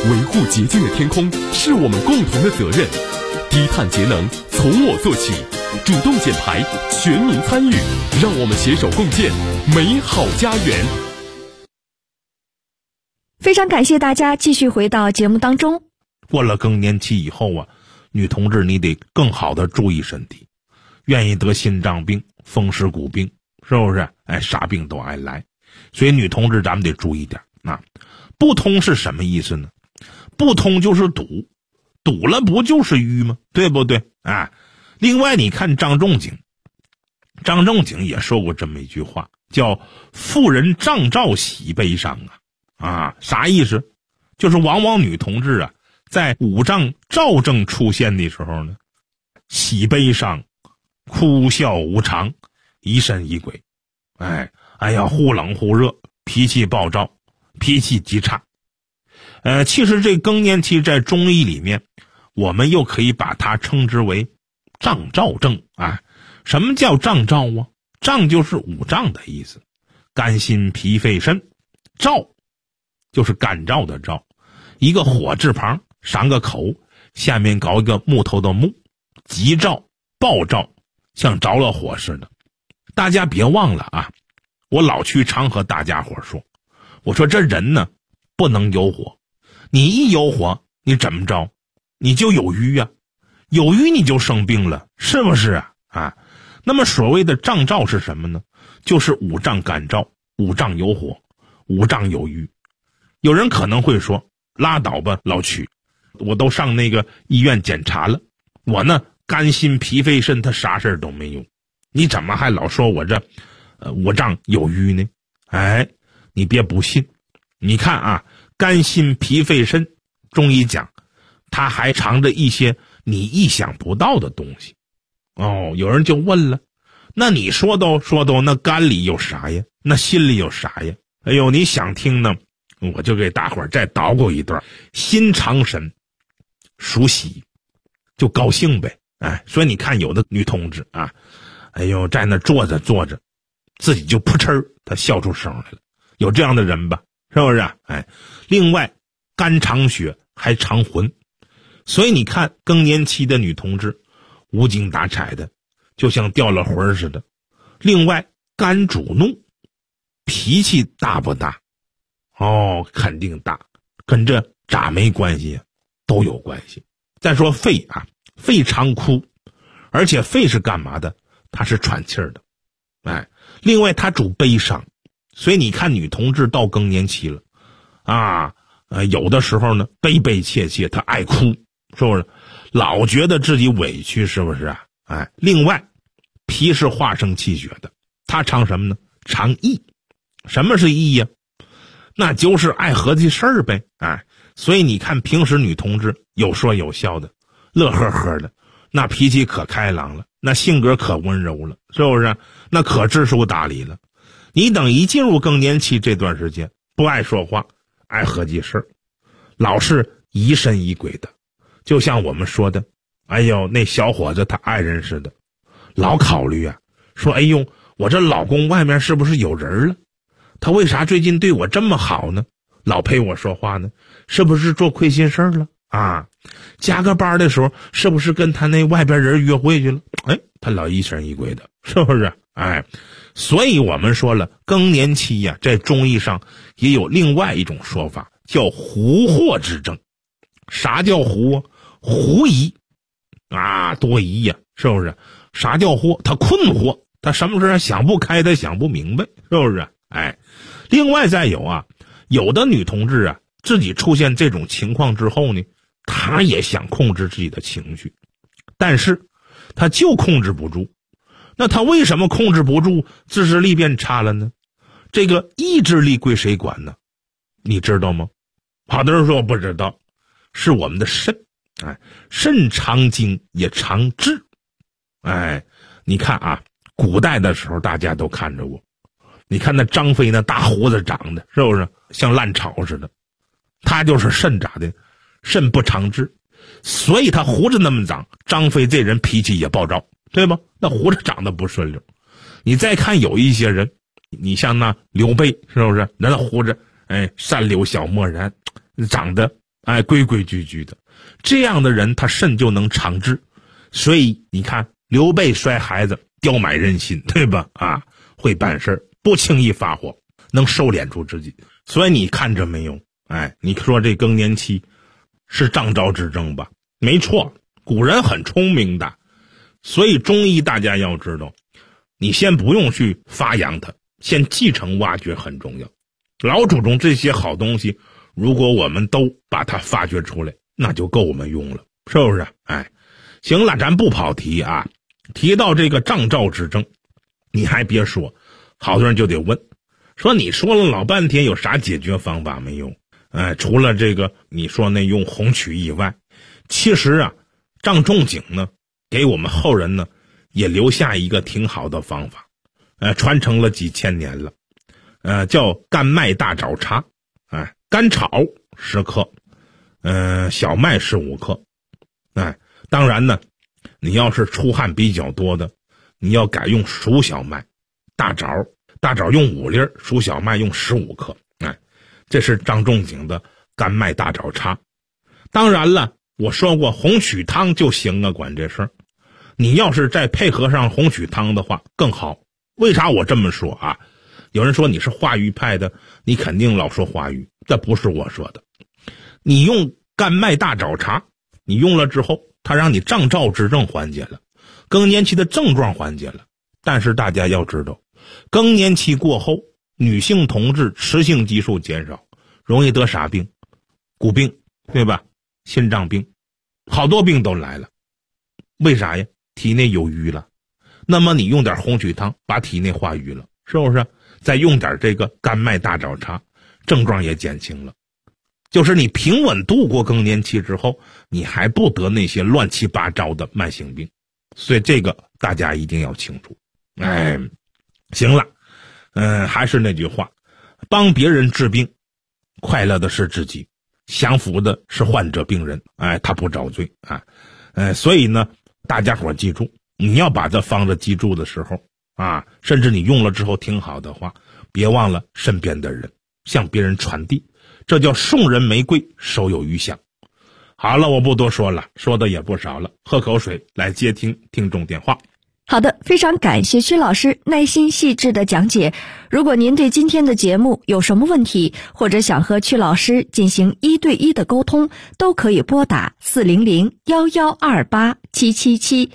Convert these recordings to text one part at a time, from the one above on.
维护洁净的天空是我们共同的责任。低碳节能从我做起，主动减排，全民参与，让我们携手共建美好家园。 非常感谢大家继续回到节目当中。 过了更年期以后啊，女同志你得更好的注意身体，愿意得心脏病、风湿骨病，是不是？啥病都爱来，所以女同志咱们得注意点啊。不通是什么意思呢？不通就是堵，堵了不就是瘀吗？对不对？另外你看张仲景也说过这么一句话，叫妇人胀兆喜悲伤啥意思？就是往往女同志啊，在五脏兆症出现的时候呢，喜悲伤，哭笑无常，疑神疑鬼，忽冷忽热，脾气暴躁，脾气极差。其实这更年期在中医里面，我们又可以把它称之为胀兆症。什么叫胀兆啊？胀就是五脏的意思，肝心脾肺肾，兆就是干燥的燥，一个火字旁，上个口，下面搞一个木头的木，急躁暴躁，像着了火似的。大家别忘了啊，我老去常和大家伙说，我说这人呢不能有火，你一有火你怎么着？你就有瘀啊，有瘀你就生病了，是不是啊？那么所谓的胀兆是什么呢？就是五脏干燥，五脏有火，五脏有瘀。有人可能会说，拉倒吧老曲，我都上那个医院检查了，我呢肝心脾肺肾他啥事儿都没有，你怎么还老说我这五脏有瘀呢？你别不信，你看肝心脾肺肾，中医讲它还藏着一些你意想不到的东西。有人就问了，那你说都那肝里有啥呀？那心里有啥呀？你想听呢，我就给大伙儿再捣鼓一段。心藏神属喜，就高兴呗。所以你看有的女同志在那坐着自己就扑哧她笑出声来了，有这样的人吧？是不是？另外肝藏血还藏魂，所以你看更年期的女同志无精打采的，就像掉了魂似的。另外肝主怒，脾气大不大？肯定大，跟这咋没关系都有关系。再说肺肺常哭，而且肺是干嘛的？它是喘气儿的。另外它主悲伤，所以你看女同志到更年期了有的时候呢悲悲切切，她爱哭，是不是？老觉得自己委屈，是不是另外脾是化生气血的，它藏什么呢？藏意。什么是意呀？那就是爱合计事儿呗。所以你看平时女同志有说有笑的，乐呵呵的，那脾气可开朗了，那性格可温柔了，是不是？那可知书达理了。你等一进入更年期这段时间，不爱说话，爱合计事儿，老是疑神疑鬼的，就像我们说的那小伙子他爱人似的，老考虑说我这老公外面是不是有人了？他为啥最近对我这么好呢？老陪我说话呢？是不是做亏心事儿了加个班的时候是不是跟他那外边人约会去了？他老疑神疑鬼的，是不是？所以我们说了，更年期在中医上也有另外一种说法，叫狐惑之症。啥叫狐？狐疑多疑是不是？啥叫惑？他困惑，他什么事儿想不开，他想不明白，是不是？另外再有的女同志自己出现这种情况之后呢，她也想控制自己的情绪，但是她就控制不住。那她为什么控制不住，自制力变差了呢？这个意志力归谁管呢？你知道吗？好多人说我不知道，是我们的肾。肾藏精也藏志。你看古代的时候大家都看着过，你看那张飞那大胡子长的，是不是像烂草似的？他就是肾咋的？肾不藏志，所以他胡子那么长。张飞这人脾气也暴躁，对吧？那胡子长得不顺溜。你再看有一些人，你像那刘备，是不是？那胡子善柳小漠然，长得规规矩矩的，这样的人他肾就能长治。所以你看刘备摔孩子刁买人心，对吧？会办事，不轻易发火，能收敛住自己。所以你看着没有？你说这更年期是张昭之症吧？没错，古人很聪明的。所以中医大家要知道，你先不用去发扬它，先继承挖掘很重要。老祖宗这些好东西，如果我们都把它发掘出来，那就够我们用了，是不是？行了，咱不跑题啊。提到这个张昭之症，你还别说，好多人就得问，说你说了老半天有啥解决方法没有？除了这个你说那用红曲以外，其实张仲景呢给我们后人呢也留下一个挺好的方法，传承了几千年了，叫甘麦大枣茶。甘草10克，小麦15克。当然呢，你要是出汗比较多的，你要改用熟小麦，大枣用5粒，熟小麦用15克。这是张仲景的甘麦大枣茶。当然了，我说过红曲汤就行啊，管这事儿。你要是再配合上红曲汤的话更好。为啥我这么说啊？有人说你是化瘀派的，你肯定老说化瘀，这不是我说的。你用甘麦大枣茶，你用了之后，它让你张昭之症缓解了，更年期的症状缓解了。但是大家要知道，更年期过后，女性同志雌性激素减少，容易得啥病？骨病，对吧？心脏病，好多病都来了。为啥呀？体内有瘀了。那么你用点红曲汤把体内化瘀了，是不是？再用点这个甘麦大枣茶，症状也减轻了。就是你平稳度过更年期之后，你还不得那些乱七八糟的慢性病。所以这个大家一定要清楚。行了，还是那句话，帮别人治病，快乐的是自己，享福的是患者病人，他不遭罪所以呢，大家伙记住，你要把这方子记住的时候甚至你用了之后挺好的话，别忘了身边的人，向别人传递，这叫送人玫瑰，手有余香。好了，我不多说了，说的也不少了，喝口水来接听听众电话。 好的，非常感谢曲老师耐心细致的讲解。如果您对今天的节目有什么问题，或者想和曲老师进行1对1的沟通，都可以拨打400-1128-777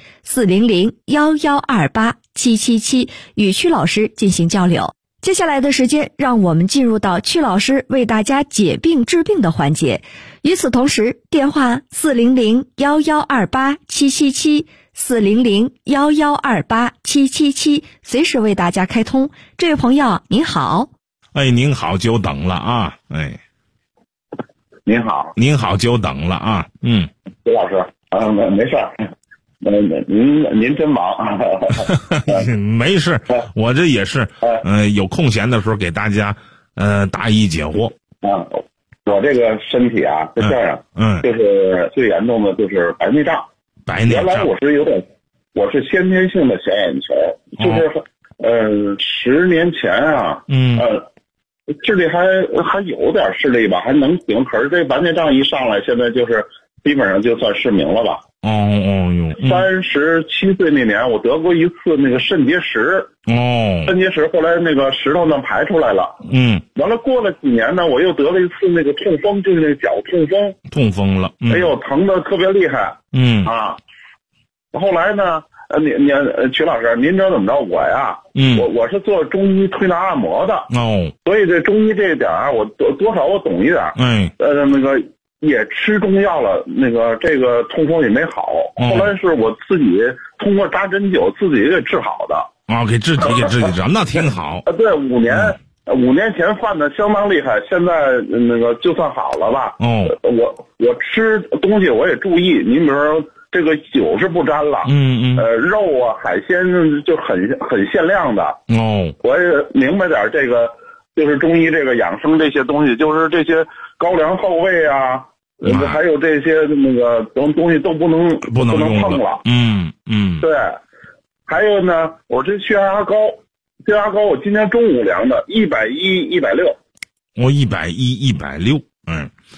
400-1128-777与曲老师进行交流。接下来的时间，让我们进入到曲老师为大家解病治病的环节。与此同时，电话400-1128-777 400-1128-777随时为大家开通。这位朋友您好。 您好，久等了啊。 您好， 您好，久等了啊。 刘老师没事儿，您真忙。 没事，我这也是有空闲的时候给大家答疑解惑。 我这个身体是这样，就是最严重的就是白内障。原来我是先天性的小眼球，就是10年前视力还有点视力吧，还能行。可是这白内障一上来，现在就是基本上就算失明了吧。37岁那年，我得过一次那个肾结石。肾结石后来那个石头呢排出来了。完了过了几年呢，我又得了一次那个痛风，就是那个脚痛风了。哎呦，疼得特别厉害。后来呢，曲老师，您知道怎么着？我是做中医推拿按摩的。所以这中医这一点我多少我懂一点。那个也吃中药了，那个这个痛风也没好。后来是我自己通过扎针灸自己给治好的。 给自己治，那挺好。 对，5年前犯的相当厉害，现在那个就算好了吧。我吃东西我也注意，您比如说这个酒是不沾了。肉海鲜就很限量的。我也明白点这个，就是中医这个养生这些东西，就是这些高粱厚味还有这些那个东西都不能碰了。对。还有呢，我这血压高，我今天中午量的110、160。 110、160。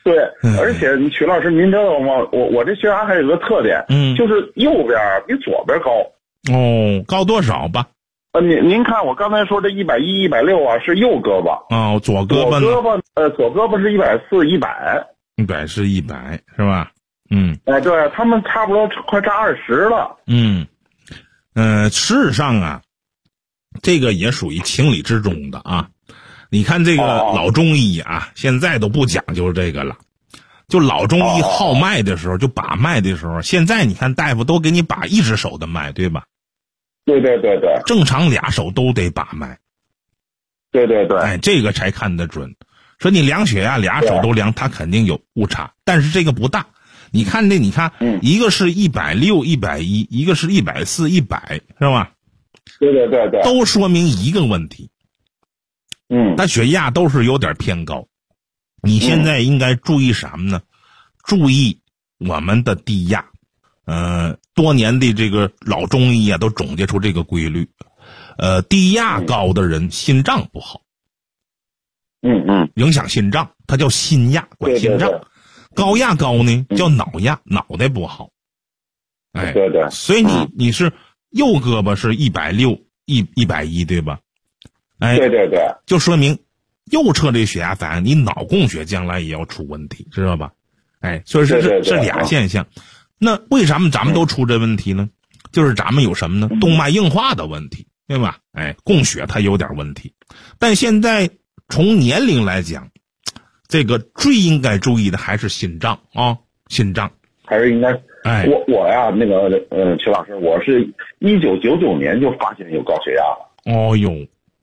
对，而且曲老师，您知道吗？我这血压还有个特点，就是右边比左边高。 哦，高多少吧？ 您看我刚才说这110、160啊，是右胳膊。 哦，左胳膊呢？ 左胳膊是140、100。 140、100是吧？ 哎，对，他们差不多快差20了。 事实上啊，这个也属于情理之中的啊。你看这个老中医啊，现在都不讲究这个了。就老中医号脉的时候，就把脉的时候，现在你看大夫都给你把一只手的脉，对吧？ 对对对对， 正常俩手都得把脉。 对对对， 哎，这个才看得准。说你量血压俩手都量，它肯定有误差，但是这个不大。你看，一个是160、110，一个是140、100，是吧？ 对对对对， 都说明一个问题。但血压都是有点偏高。你现在应该注意什么呢？注意我们的低压。多年的这个老中医啊，都总结出这个规律。低压高的人心脏不好。影响心脏，它叫心压，管心脏。高压高呢，叫脑压，脑袋不好。哎， 对对。 所以你是右胳膊是160、110，对吧？哎， 对对对， 就说明右侧这血压反应，你脑供血将来也要出问题，知道吧？哎，所以是俩现象。那为什么咱们都出这问题呢？就是咱们有什么呢？动脉硬化的问题，对吧？哎，供血它有点问题。但现在从年龄来讲，这个最应该注意的还是心脏啊，心脏还是应该。 哎， 我呀，曲老师，我是1999年就发现有高血压了。 哦哟，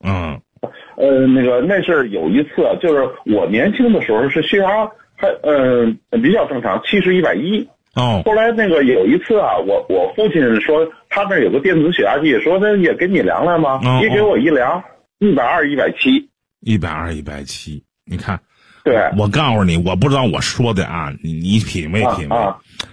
那是有一次，就是我年轻的时候是血压还比较正常，70、110。后来有一次啊，我父亲说他那有个电子血压计，说他也给你量量吗？一给我一量，120、170。 120、170，你看。 对， 我告诉你，我不知道我说的啊，你品味品味。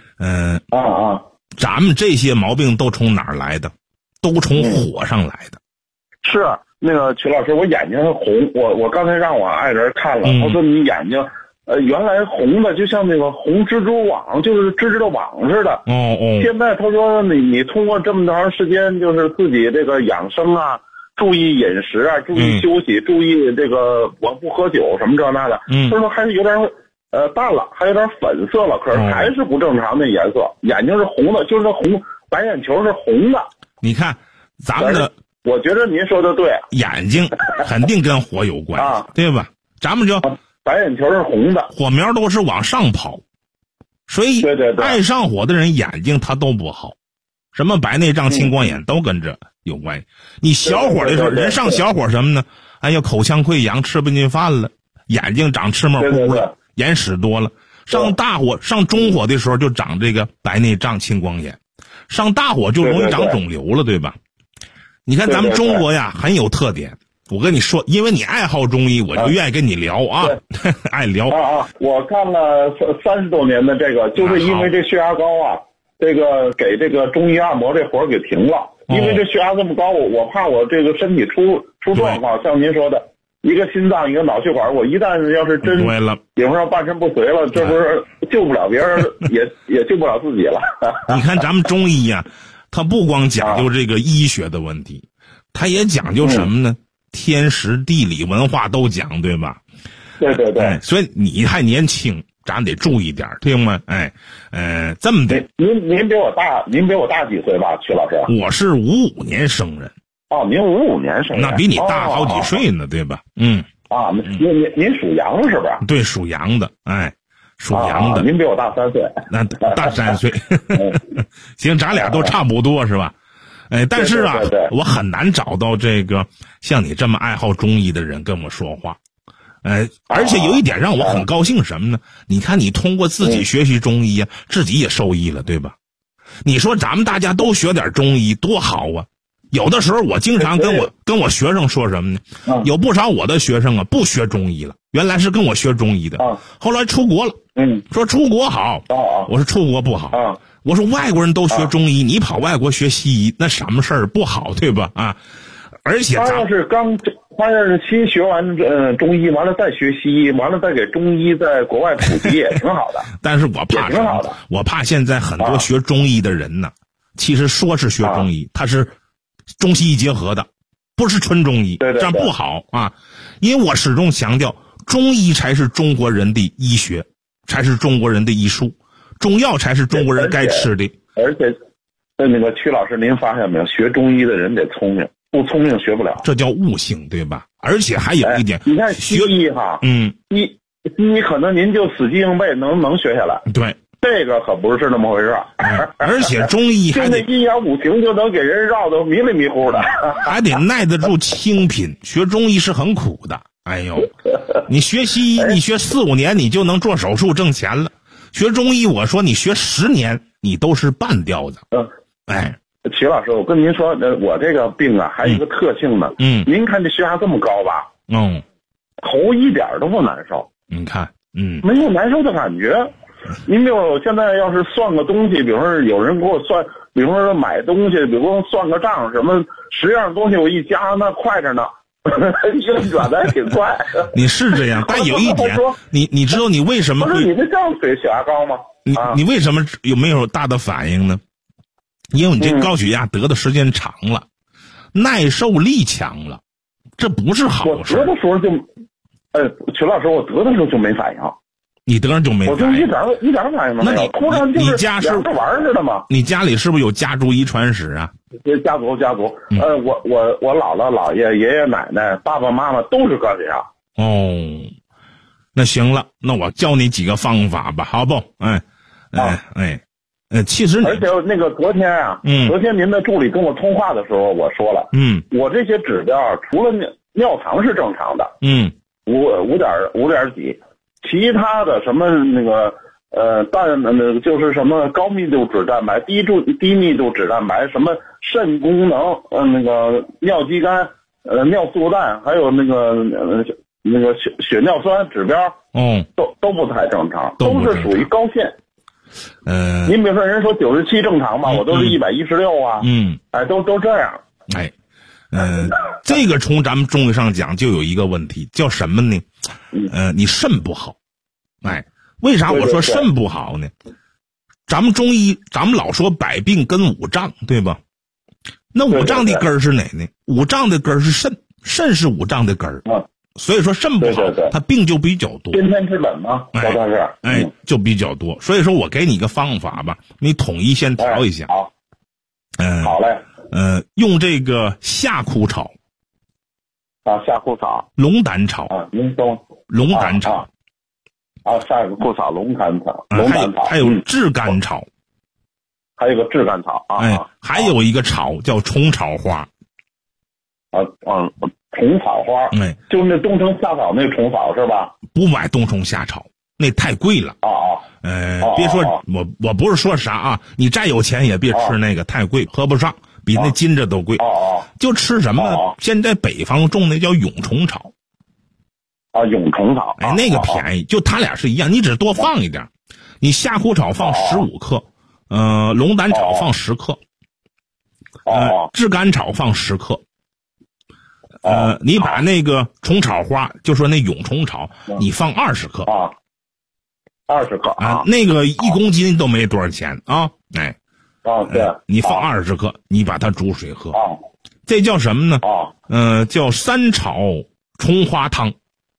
咱们这些毛病都从哪儿来的？都从火上来的。 是曲老师，我眼睛红，我刚才让我爱人看了，他说你眼睛原来红的就像那个红蜘蛛网，就是织的网似的。现在他说你通过这么长时间，就是自己这个养生啊，注意饮食啊，注意休息，注意这个我不喝酒什么这那的。他说还是有点淡了，还有点粉色了，可是还是不正常的颜色，眼睛是红的，就是红白眼球是红的。 你看咱们的， 我觉得您说的对， 眼睛肯定跟火有关系，对吧？咱们就白眼球是红的， 火苗都是往上跑，所以爱上火的人眼睛他都不好，什么白内障、青光眼都跟着有关系。你小火的时候，人上小火什么呢？哎呀，口腔溃疡，吃不进饭了，眼睛长赤沫糊了，眼屎多了。上大火、上中火的时候就长这个白内障、青光眼，上大火就容易长肿瘤了，对吧？你看咱们中国呀，很有特点。我跟你说，因为你爱好中医，我就愿意跟你聊啊，爱聊我干了30多年的这个，就是因为这血压高啊，这个给这个中医按摩这活给停了，因为这血压这么高，我怕我这个身体出状况，像您说的，一个心脏一个脑血管，我一旦要是真对了， 比方说半身不遂了，这不是救不了别人，也救不了自己了。 你看咱们中医呀，它不光讲究这个医学的问题，它也讲究什么呢？天时地理文化都讲，对吧？ 对对对。 所以你还年轻，咱得注意点，对吗？这么的。 您比我大几岁吧，曲老师？ 我是55年生人。 哦，您55年生人， 那比你大好几岁呢，对吧？ 您属羊是不是？ 对，属羊的，属羊的。 您比我大3岁。 那大3岁。行，咱俩都差不多是吧？但是啊，我很难找到这个像你这么爱好中医的人跟我说话。而且有一点让我很高兴什么呢？你看你通过自己学习中医啊，自己也受益了，对吧？你说咱们大家都学点中医多好啊！有的时候我经常跟我学生说什么呢？有不少我的学生啊不学中医了，原来是跟我学中医的，后来出国了，说出国好，我说出国不好，我说外国人都学中医，你跑外国学西医，那什么事儿不好，对吧？而且他要是刚他是先学完中医，完了再学西医，完了再给中医在国外普及，也挺好的。 但是我怕什么？我怕现在很多学中医的人呢，其实说是学中医，他是中西医结合的，不是纯中医， 对， 这样不好啊。因为我始终强调，中医才是中国人的医学，才是中国人的医术，中药才是中国人该吃的。 而且那个曲老师，您发现没有？学中医的人得聪明，不聪明学不了。 这叫悟性，对吧？而且还有一点， 你看西医哈，西医可能您就死记硬背能学下来。 对， 这个可不是那么回事。 而且中医还得阴阳五行就能给人绕得迷里迷糊的， 还得耐得住清贫。学中医是很苦的。哎呦，你学西医，你学4、5年，你就能做手术挣钱了。学中医，我说你学10年，你都是半吊子。哎。 曲老师，我跟您说，我这个病啊，还有一个特性呢。您看这血压这么高吧？头一点都不难受。你看，没有难受的感觉。您就现在要是算个东西，比如说有人给我算，比如说买东西，比如说算个账，什么10样东西我一加，那快着呢，一个转的还挺快。 你是这样，但有一点，你知道你为什么会？ 不是你这样血压高吗？ 你为什么有没有大的反应呢？因为你这高血压得的时间长了，耐受力强了，这不是好事。 我得的时候就，曲老师，我得的时候就没反应。 你得上就没反应？ 我就一点反应都没有。突然就是两个玩似的吗？ 你家里是不是有家族遗传史啊？ 家族。我姥姥、姥爷、爷爷奶奶、爸爸妈妈都是高血压。 那行了，那我教你几个方法吧，好不？其实而且那个昨天啊，昨天您的助理跟我通话的时候，我说了，我这些指标除了尿糖是正常的，5点几，其他的什么那个就是什么高密度脂蛋白、低密度脂蛋白，什么肾功能，那个尿肌酐，尿素氮，还有那个血尿酸指标，都不太正常，都是属于高线。您比如说人说97正常吧，我都是116啊，都这样。 这个从咱们中医上讲就有一个问题，叫什么呢？你肾不好。为啥我说肾不好呢？咱们中医，咱们老说百病跟5脏，对吧？那5脏的根儿是哪呢？5脏的根儿是肾，肾是5脏的根儿。所以说肾不好，他病就比较多。 先天之本嘛， 就比较多。所以说我给你一个方法吧，你统一先调一下。 好。好嘞。 用这个夏枯草。 夏枯草。 龙胆草。 您说。 龙胆草。 夏枯草、龙胆草。 还有炙甘草。 还有个炙甘草还有一个草叫虫草花。 虫草花，就是那冬虫夏草那个虫草是吧？ 不买冬虫夏草，那太贵了。别说我不是说啥啊，你再有钱也别吃那个，太贵，喝不上，比那金子都贵。就吃什么呢？现在北方种那叫蛹虫草。 蛹虫草， 那个便宜，就它俩是一样，你只多放一点。你夏枯草放15克，龙胆草放10克，炙甘草放10克。你把那个虫草花，就说那蛹虫草，你放20克 ，20克那个1公斤都没多少钱啊， 对， 你放20克，你把它煮水喝，这叫什么呢？叫3草虫花汤。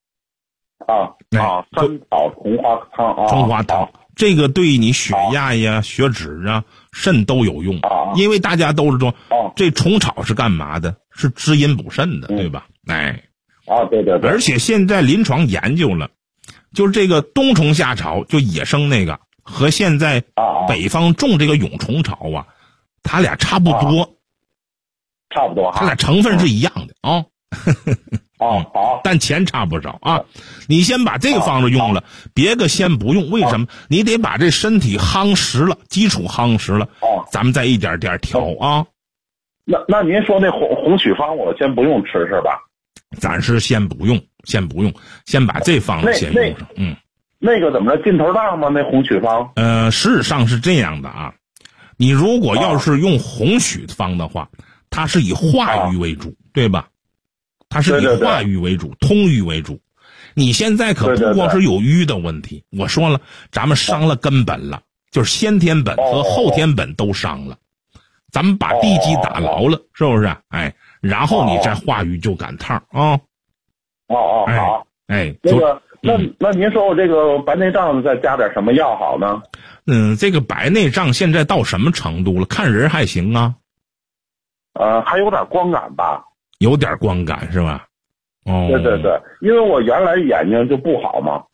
3草虫花汤虫花汤，这个对你血压呀、血脂啊、肾都有用，因为大家都是说，这虫草是干嘛的？是滋阴补肾的，对吧？ 对。 而且现在临床研究了，就是这个冬虫夏草，就野生那个，和现在北方种这个蛹虫草啊，它俩差不多，它俩成分是一样的啊。但钱差不少啊！你先把这个方子用了，别个先不用。为什么？你得把这身体夯实了，基础夯实了，咱们再一点点调啊。 那您说那红曲方我先不用吃是吧？ 暂时先不用，先把这方子先用上。 那个怎么着？劲头大吗？那红曲方？ 事实上是这样的啊。你如果要是用红曲方的话，它是以化瘀为主，对吧？ 它是以化瘀为主，通瘀为主。你现在可不光是有瘀的问题，我说了，咱们伤了根本了，就是先天本和后天本都伤了，咱们把地基打牢了，是不是？哎，然后你再化瘀就赶趟啊。 好。 哎， 那个，那您说我这个白内障再加点什么药好呢？ 这个白内障现在到什么程度了？看人还行啊。 还有点光感吧。 有点光感是吧？哦， 对，因为我原来眼睛就不好嘛。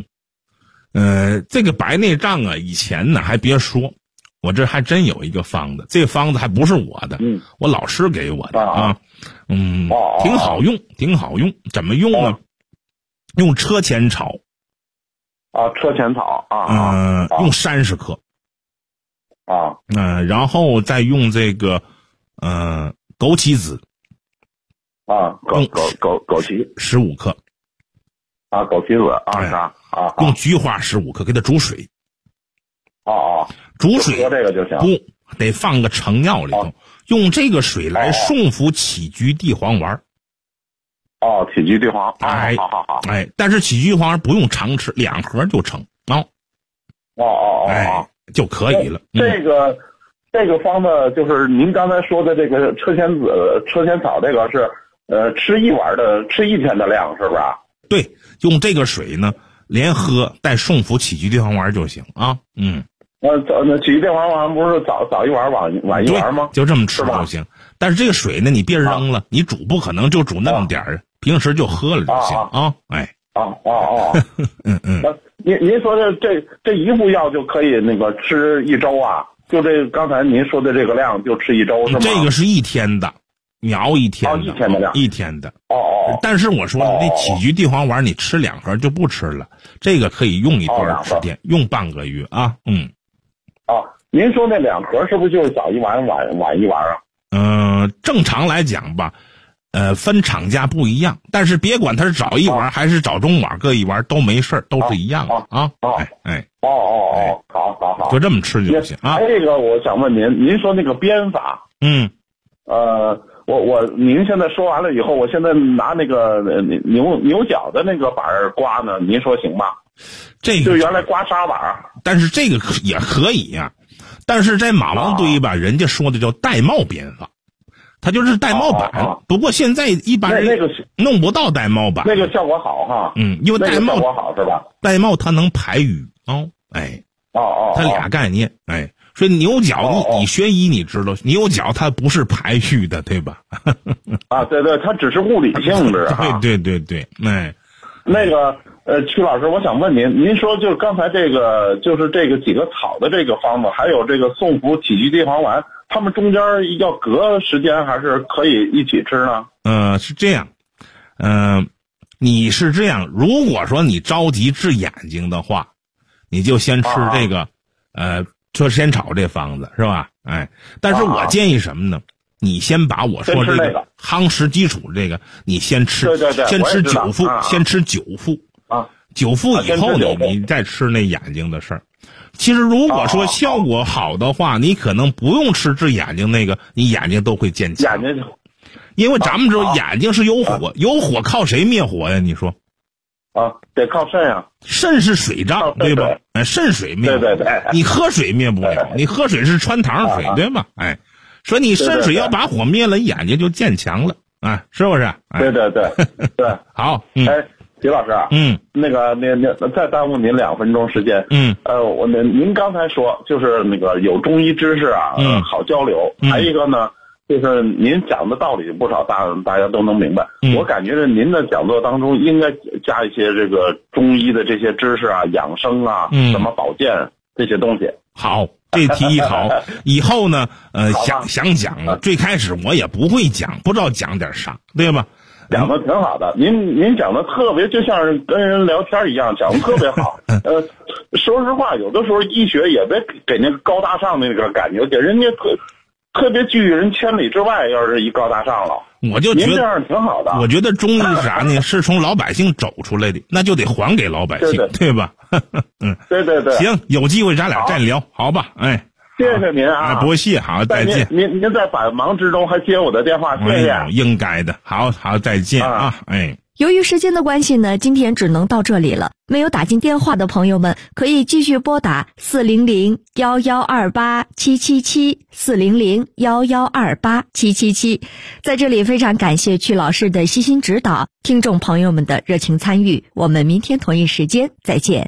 这个白内障啊，以前呢还别说，我这还真有一个方子，这个方子还不是我的，我老师给我的啊。挺好用，挺好用。怎么用呢？用车前草。 车前草用30克。然后再用这个枸杞子。 枸杞 15克。 枸杞子用菊花15克，给它煮水。煮水喝这个就行。 不得放个成药里头，用这个水来送服杞菊地黄丸。 杞菊地黄。 好。但是杞菊地黄丸不用常吃，2盒就成。就可以了。 这个方子就是您刚才说的这个车前草，这个是吃1天的量，是不是？ 对，用这个水呢，连喝带送服杞菊地黄丸就行啊。 那杞菊地黄丸不是早一碗晚一碗吗？ 就这么吃就行。但是这个水呢，你别扔了，你煮不可能就煮那么点儿，平时就喝了就行啊。 您说的这一副药就可以那个吃1周啊？就这刚才您说的这个量就吃1周是吗？ 这个是1天的，你熬1天的。 1天的量。 1天的。但是我说那杞菊地黄丸你吃2盒就不吃了，这个可以用一段时间，用半个月啊。 您说那2盒是不是就是早一碗晚一碗啊？ 正常来讲吧，分厂家不一样，但是别管它是早一碗还是早中晚各一碗都没事，都是一样的啊。好，就这么吃就行啊。 这个我想问您说那个编法，您现在说完了以后，我现在拿那个牛角的那个板刮呢，您说行吗？ 这个就原来刮砂板，但是这个也可以呀。但是在马王堆吧，人家说的叫玳瑁编法，它就是玳瑁板。不过现在一般人弄不到玳瑁板， 那个效果好哈。 因为玳瑁效果好是吧？ 玳瑁它能排瘀它俩概念所以牛角你学医你知道，牛角它不是排瘀的，对吧？ 对，它只是物理性质。 对。 那个曲老师，我想问您说就是刚才这个就是这个几个草的这个方子，还有这个宋服杞菊地黄丸，它们中间要隔时间还是可以一起吃呢？ 是这样，你是这样，如果说你着急治眼睛的话，你就先吃这个车前草这方子是吧？但是我建议什么呢？你先把我说这个夯实基础这个，你先吃，先吃9副，先吃9副9副以后你再吃那眼睛的事儿。其实如果说效果好的话，你可能不用吃治眼睛那个，你眼睛都会渐强。因为咱们知道眼睛是有火，有火靠谁灭火呀？你说？ 得靠肾呀。 肾是水脏，对吧？肾水灭火。对，你喝水灭不了，你喝水是穿堂水，对吧？说你肾水要把火灭了，眼睛就渐强了是不是？ 对。好，徐老师那个再耽误您2分钟时间。您刚才说就是那个有中医知识好交流。还一个呢，就是您讲的道理不少，大家都能明白。我感觉您的讲座当中应该加一些这个中医的这些知识养生什么保健这些东西。 好。这提议好，以后呢，想讲了。最开始我也不会讲，不知道讲点啥，对吧？ 讲的挺好的，您讲的特别，就像是跟人聊天一样，讲的特别好。说实话，有的时候医学也别给那个高大上的那个感觉，给人家特别拒人千里之外，要是一高大上了。 我就觉得您这样挺好的。 我觉得中医是啥呢？是从老百姓走出来的，那就得还给老百姓，对吧？ 对。 行，有机会咱俩再聊，好吧？ 谢谢您啊！ 不谢，好，再见。 您在百忙之中还接我的电话，谢谢。 应该的，好，再见啊！ 由于时间的关系呢，今天只能到这里了。没有打进电话的朋友们，可以继续拨打400-1128-777，400-1128-777。在这里非常感谢曲老师的悉心指导，听众朋友们的热情参与。我们明天同一时间再见。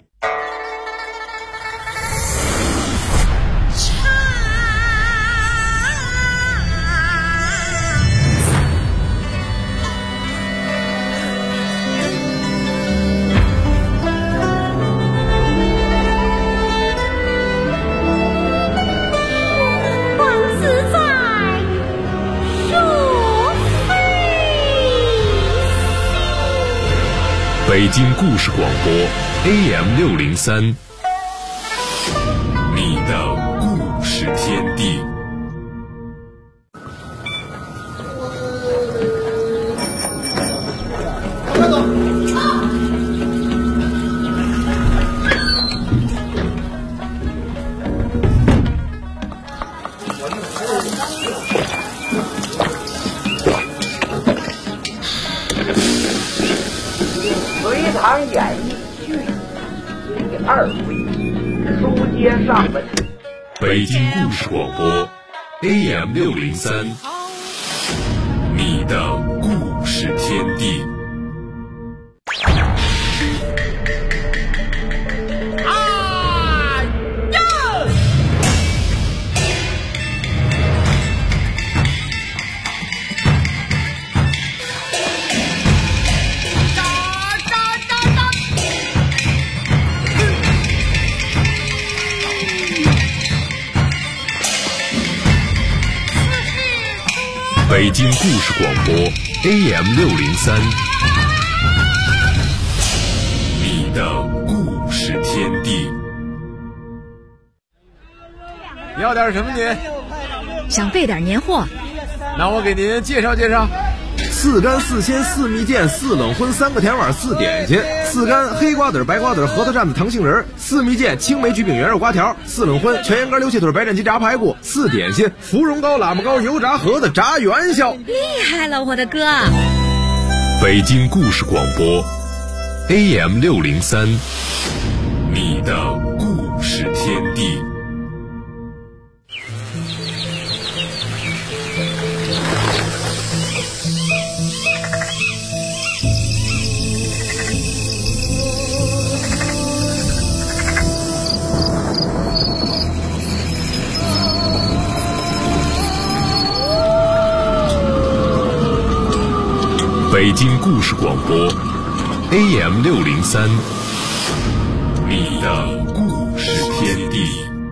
北京故事广播 AM603， 你的故事天地。 《唐演义序》第2回，书接上文。 北京故事广播 AM603， 你的故事天地。北京故事广播 AM603， 你的故事天地。 你要点什么您？ 想备点年货。 那我给您介绍介绍。 4干4鲜4蜜饯4冷荤3个甜碗4点心，4干黑瓜子白瓜子核桃蘸子糖杏仁，4蜜饯青梅焗饼圆肉瓜条，4冷荤全羊肝溜切腿白斩鸡炸排骨，4点心芙蓉糕喇嘛糕油炸盒子炸元宵。 厉害了我的哥！ 北京故事广播 AM603， 你的故事天地。北京故事广播 AM603， 你的故事天地。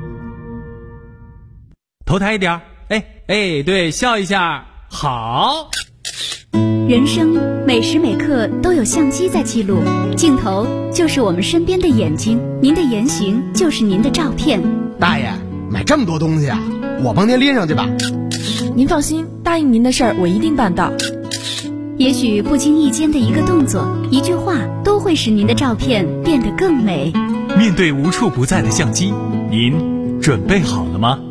头抬一点，对，笑一下，好。 人生每时每刻都有相机在记录，镜头就是我们身边的眼睛，您的言行就是您的照片。 大爷，买这么多东西啊，我帮您拎上去吧。 您放心，答应您的事儿我一定办到。 也许不经意间的一个动作、一句话，都会使您的照片变得更美。 面对无处不在的相机，您准备好了吗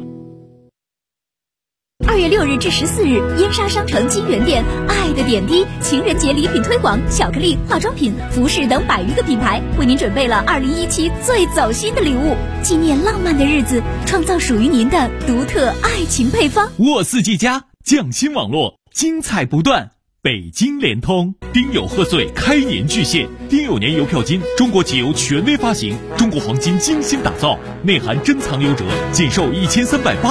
？2月6日至14日，燕莎商城金源店爱的点滴情人节礼品推广，巧克力、化妆品、服饰等100余个品牌为您准备了2017最走心的礼物，纪念浪漫的日子，创造属于您的独特爱情配方。 沃4季家匠心网络，精彩不断。北京联通丁酉贺岁开年巨献，丁酉年邮票金中国企邮权威发行，中国黄金精心打造，内含珍藏优折，仅售1380